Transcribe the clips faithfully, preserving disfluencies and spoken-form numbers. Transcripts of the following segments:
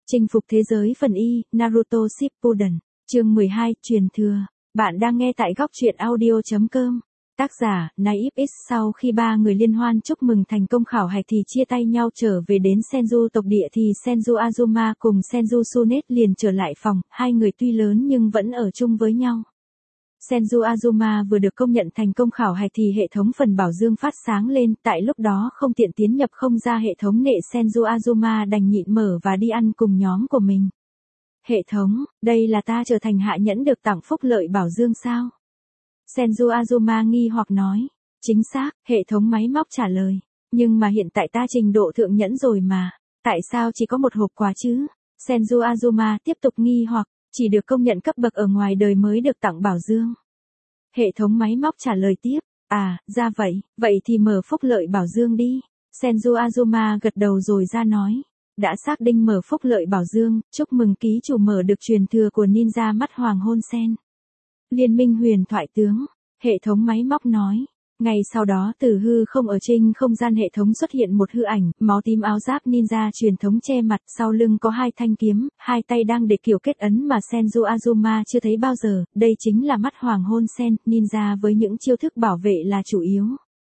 Chinh phục thế giới phần Y, Naruto Shippuden, chương mười hai, truyền thừa. Bạn đang nghe tại góc truyện audio chấm com. Tác giả, Naif X. Sau khi ba người liên hoan chúc mừng thành công khảo hạch thì chia tay nhau trở về đến Senju tộc địa thì Senju Azuma cùng Senju Tsunade liền trở lại phòng, hai người tuy lớn nhưng vẫn ở chung với nhau. Senju Azuma vừa được công nhận thành công khảo hạch thì hệ thống phần bảo dương phát sáng lên, tại lúc đó không tiện tiến nhập không ra hệ thống nệ Senju Azuma đành nhịn mở và đi ăn cùng nhóm của mình. Hệ thống, đây là ta trở thành hạ nhẫn được tặng phúc lợi bảo dương sao? Senju Azuma nghi hoặc nói. Chính xác, hệ thống máy móc trả lời. Nhưng mà hiện tại ta trình độ thượng nhẫn rồi mà. Tại sao chỉ có một hộp quà chứ? Senju Azuma tiếp tục nghi hoặc. Chỉ được công nhận cấp bậc ở ngoài đời mới được tặng bảo dương. Hệ thống máy móc trả lời tiếp. À, ra vậy, vậy thì mở phúc lợi bảo dương đi. Senju Azuma gật đầu rồi ra nói. Đã xác định mở phúc lợi bảo dương, chúc mừng ký chủ mở được truyền thừa của ninja mắt hoàng hôn sen. Liên minh huyền thoại tướng. Hệ thống máy móc nói. Ngay sau đó từ hư không ở trên không gian hệ thống xuất hiện một hư ảnh, máu tím áo giáp ninja truyền thống che mặt, sau lưng có hai thanh kiếm, hai tay đang để kiểu kết ấn mà Senju Azuma chưa thấy bao giờ, đây chính là mắt hoàng hôn sen, ninja với những chiêu thức bảo vệ là chủ yếu.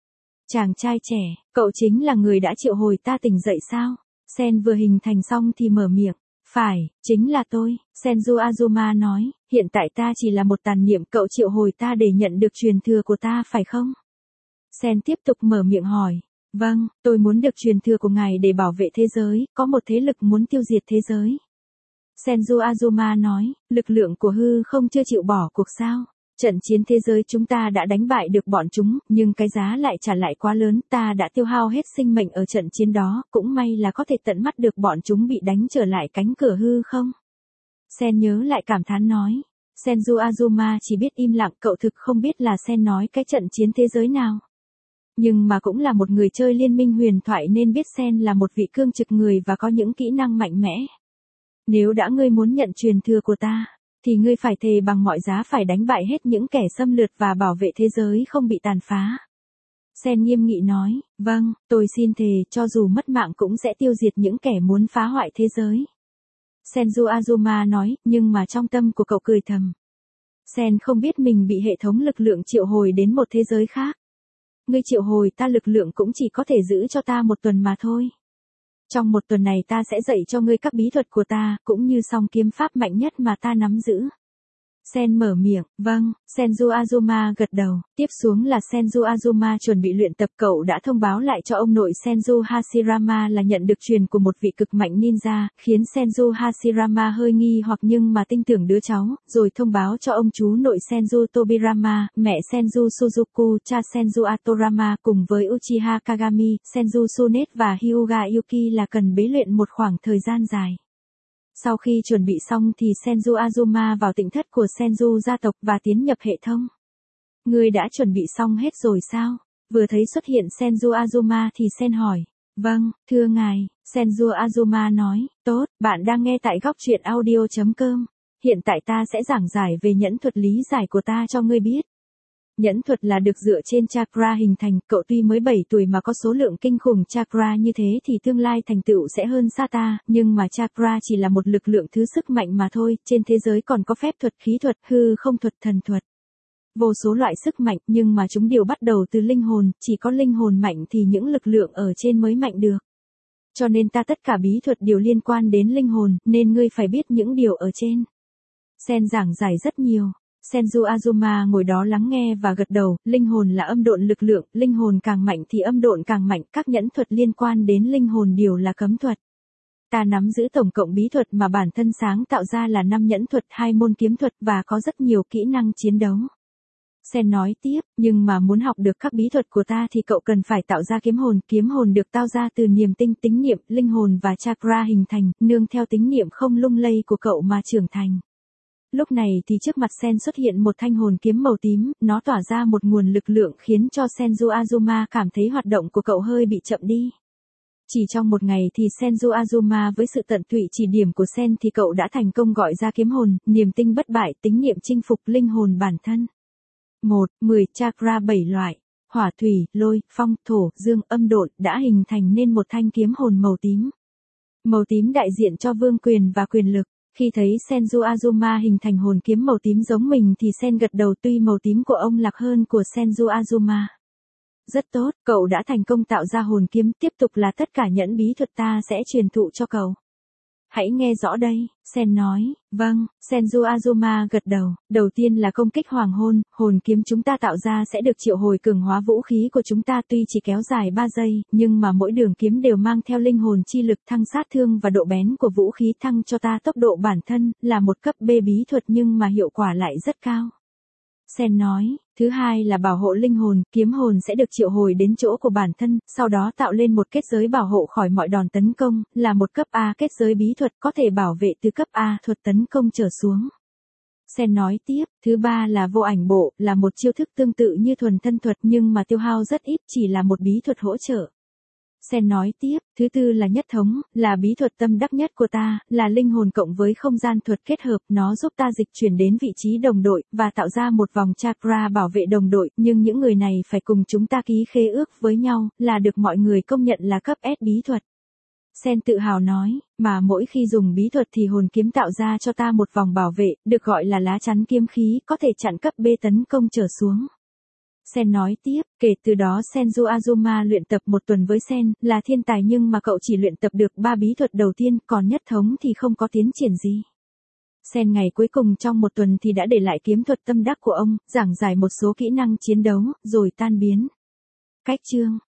Chàng trai trẻ, cậu chính là người đã triệu hồi ta tỉnh dậy sao? Sen vừa hình thành xong thì mở miệng. Phải, chính là tôi, Senju Azuma nói, hiện tại ta chỉ là một tàn niệm cậu triệu hồi ta để nhận được truyền thừa của ta phải không? Sen tiếp tục mở miệng hỏi. Vâng, tôi muốn được truyền thừa của ngài để bảo vệ thế giới, có một thế lực muốn tiêu diệt thế giới. Senju Azuma nói, lực lượng của hư không chưa chịu bỏ cuộc sao? Trận chiến thế giới chúng ta đã đánh bại được bọn chúng, nhưng cái giá lại trả lại quá lớn, ta đã tiêu hao hết sinh mệnh ở trận chiến đó, cũng may là có thể tận mắt được bọn chúng bị đánh trở lại cánh cửa hư không. Sen nhớ lại cảm thán nói. Senju Azuma chỉ biết im lặng, cậu thực không biết là Sen nói cái trận chiến thế giới nào. Nhưng mà cũng là một người chơi liên minh huyền thoại nên biết Sen là một vị cương trực người và có những kỹ năng mạnh mẽ. Nếu đã ngươi muốn nhận truyền thừa của ta, thì ngươi phải thề bằng mọi giá phải đánh bại hết những kẻ xâm lược và bảo vệ thế giới không bị tàn phá. Sen nghiêm nghị nói, vâng, tôi xin thề cho dù mất mạng cũng sẽ tiêu diệt những kẻ muốn phá hoại thế giới. Senju Azuma nói, nhưng mà trong tâm của cậu cười thầm. Sen không biết mình bị hệ thống lực lượng triệu hồi đến một thế giới khác. Ngươi triệu hồi ta lực lượng cũng chỉ có thể giữ cho ta một tuần mà thôi. Trong một tuần này ta sẽ dạy cho ngươi các bí thuật của ta, cũng như song kiếm pháp mạnh nhất mà ta nắm giữ. Sen mở miệng, vâng, Senju Azuma gật đầu, tiếp xuống là Senju Azuma chuẩn bị luyện tập, cậu đã thông báo lại cho ông nội Senju Hashirama là nhận được truyền của một vị cực mạnh ninja, khiến Senju Hashirama hơi nghi hoặc nhưng mà tin tưởng đứa cháu, rồi thông báo cho ông chú nội Senju Tobirama, mẹ Senju Suzuku, cha Senju Atorama cùng với Uchiha Kagami, Senju Tsunade và Hyuga Yuki là cần bế luyện một khoảng thời gian dài. Sau khi chuẩn bị xong thì Senju Azuma vào tỉnh thất của Senju gia tộc và tiến nhập hệ thống. Ngươi đã chuẩn bị xong hết rồi sao? Vừa thấy xuất hiện Senju Azuma thì Sen hỏi. Vâng, thưa ngài, Senju Azuma nói, tốt, bạn đang nghe tại góc truyện audio chấm com. Hiện tại ta sẽ giảng giải về nhẫn thuật lý giải của ta cho ngươi biết. Nhẫn thuật là được dựa trên chakra hình thành, cậu tuy mới bảy tuổi mà có số lượng kinh khủng chakra như thế thì tương lai thành tựu sẽ hơn xa ta, nhưng mà chakra chỉ là một lực lượng thứ sức mạnh mà thôi, trên thế giới còn có phép thuật, khí thuật, hư không thuật, thần thuật. Vô số loại sức mạnh, nhưng mà chúng đều bắt đầu từ linh hồn, chỉ có linh hồn mạnh thì những lực lượng ở trên mới mạnh được. Cho nên ta tất cả bí thuật đều liên quan đến linh hồn, nên ngươi phải biết những điều ở trên. Sen giảng giải rất nhiều. Senju Azuma ngồi đó lắng nghe và gật đầu, linh hồn là âm độn lực lượng, linh hồn càng mạnh thì âm độn càng mạnh, các nhẫn thuật liên quan đến linh hồn đều là cấm thuật. Ta nắm giữ tổng cộng bí thuật mà bản thân sáng tạo ra là năm nhẫn thuật, hai môn kiếm thuật và có rất nhiều kỹ năng chiến đấu. Sen nói tiếp, nhưng mà muốn học được các bí thuật của ta thì cậu cần phải tạo ra kiếm hồn, kiếm hồn được tạo ra từ niềm tinh, tính niệm, linh hồn và chakra hình thành, nương theo tính niệm không lung lay của cậu mà trưởng thành. Lúc này thì trước mặt Sen xuất hiện một thanh hồn kiếm màu tím, nó tỏa ra một nguồn lực lượng khiến cho Senju Azuma cảm thấy hoạt động của cậu hơi bị chậm đi. Chỉ trong một ngày thì Senju Azuma với sự tận tụy chỉ điểm của Sen thì cậu đã thành công gọi ra kiếm hồn, niềm tinh bất bại, tính niệm chinh phục linh hồn bản thân. một, mười chakra bảy loại, hỏa thủy, lôi, phong, thổ, dương, âm độn đã hình thành nên một thanh kiếm hồn màu tím. Màu tím đại diện cho vương quyền và quyền lực. Khi thấy Senju Azuma hình thành hồn kiếm màu tím giống mình thì Sen gật đầu, tuy màu tím của ông lạc hơn của Senju Azuma. Rất tốt, cậu đã thành công tạo ra hồn kiếm, tiếp tục là tất cả nhẫn bí thuật ta sẽ truyền thụ cho cậu. Hãy nghe rõ đây, Sen nói. Vâng, Senju Azuma gật đầu. Đầu tiên là công kích hoàng hôn, hồn kiếm chúng ta tạo ra sẽ được triệu hồi cường hóa vũ khí của chúng ta, tuy chỉ kéo dài ba giây, nhưng mà mỗi đường kiếm đều mang theo linh hồn chi lực, thăng sát thương và độ bén của vũ khí, thăng cho ta tốc độ bản thân, là một cấp B bí thuật nhưng mà hiệu quả lại rất cao. Sen nói. Thứ hai là bảo hộ linh hồn, kiếm hồn sẽ được triệu hồi đến chỗ của bản thân, sau đó tạo lên một kết giới bảo hộ khỏi mọi đòn tấn công, là một cấp A kết giới bí thuật, có thể bảo vệ từ cấp A thuật tấn công trở xuống. Sen nói tiếp, thứ ba là vô ảnh bộ, là một chiêu thức tương tự như thuần thân thuật nhưng mà tiêu hao rất ít, chỉ là một bí thuật hỗ trợ. Sen nói tiếp, thứ tư là nhất thống, là bí thuật tâm đắc nhất của ta, là linh hồn cộng với không gian thuật kết hợp, nó giúp ta dịch chuyển đến vị trí đồng đội, và tạo ra một vòng chakra bảo vệ đồng đội, nhưng những người này phải cùng chúng ta ký khế ước với nhau, là được mọi người công nhận là cấp S bí thuật. Sen tự hào nói, mà mỗi khi dùng bí thuật thì hồn kiếm tạo ra cho ta một vòng bảo vệ, được gọi là lá chắn kiếm khí, có thể chặn cấp B tấn công trở xuống. Sen nói tiếp, kể từ đó Senju Azuma luyện tập một tuần với Sen, là thiên tài nhưng mà cậu chỉ luyện tập được ba bí thuật đầu tiên, còn nhất thống thì không có tiến triển gì. Sen ngày cuối cùng trong một tuần thì đã để lại kiếm thuật tâm đắc của ông, giảng giải một số kỹ năng chiến đấu, rồi tan biến. Cách chương